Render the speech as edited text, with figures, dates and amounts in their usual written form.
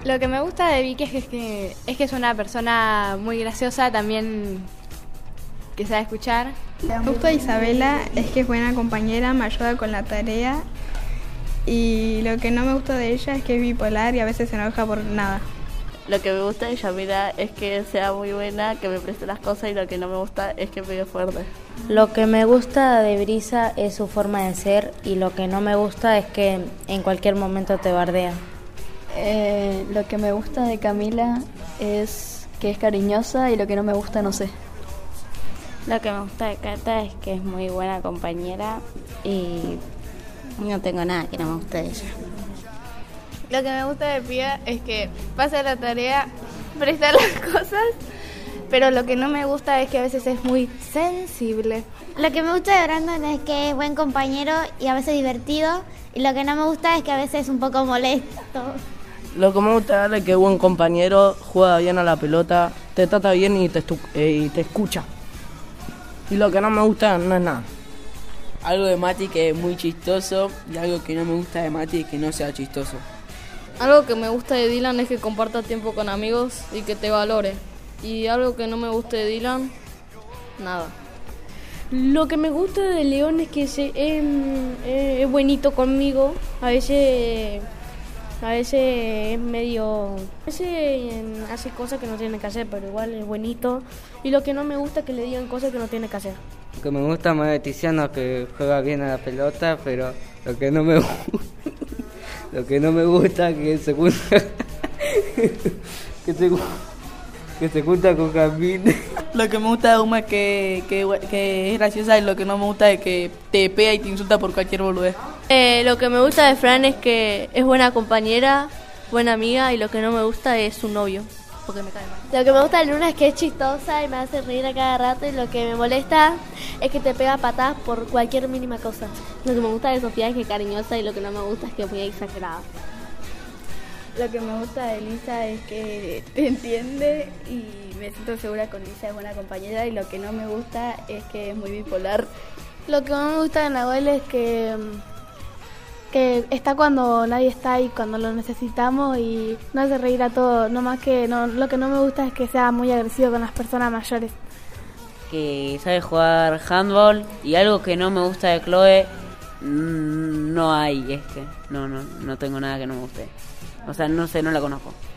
Lo que me gusta de Vicky es que es una persona muy graciosa, también que sabe escuchar. Lo que me gusta de Isabela es que es buena compañera, me ayuda con la tarea. Y lo que no me gusta de ella es que es bipolar y a veces se enoja por nada. Lo que me gusta de Yamila es que sea muy buena, que me preste las cosas, y lo que no me gusta es que pegue fuerte. Lo que me gusta de Brisa es su forma de ser y lo que no me gusta es que en cualquier momento te bardea. Lo que me gusta de Camila es que es cariñosa y lo que no me gusta no sé. Lo que me gusta de Cata es que es muy buena compañera y no tengo nada que no me guste de ella. Lo que me gusta de Pía es que pasa la tarea, presta las cosas, pero lo que no me gusta es que a veces es muy sensible. Lo que me gusta de Brandon es que es buen compañero y a veces divertido, y lo que no me gusta es que a veces es un poco molesto. Lo que me gusta es que es buen compañero, juega bien a la pelota, te trata bien y te escucha. Y lo que no me gusta no es nada. Algo de Mati que es muy chistoso y algo que no me gusta de Mati es que no sea chistoso. Algo que me gusta de Dylan es que comparta tiempo con amigos y que te valore. Y algo que no me gusta de Dylan, nada. Lo que me gusta de León es que es buenito conmigo. A veces es medio... A veces hace cosas que no tiene que hacer, pero igual es buenito. Y lo que no me gusta es que le digan cosas que no tiene que hacer. Lo que me gusta más de Tiziano es que juega bien a la pelota, pero lo que no me gusta... Lo que no me gusta es que se junta que se junta con Camila. Lo que me gusta de Uma es que es graciosa, y lo que no me gusta es que te pega y te insulta por cualquier boludez. Lo que me gusta de Fran es que es buena compañera, buena amiga, y lo que no me gusta es su novio, porque me cae mal. Lo que me gusta de Luna es que es chistosa y me hace reír a cada rato, y lo que me molesta es que te pega patadas por cualquier mínima cosa. Lo que me gusta de Sofía es que es cariñosa y lo que no me gusta es que es muy exagerada. Lo que me gusta de Lisa es que te entiende y me siento segura con Lisa, es buena compañera, y lo que no me gusta es que es muy bipolar. Lo que no me gusta de Nahuel es que está cuando nadie está y cuando lo necesitamos, y no hace reír a todos. No más que lo que no me gusta es que sea muy agresivo con las personas mayores. Que sabe jugar handball, y algo que no me gusta de Chloe, no hay, no tengo nada que no me guste. O sea, no sé, no la conozco.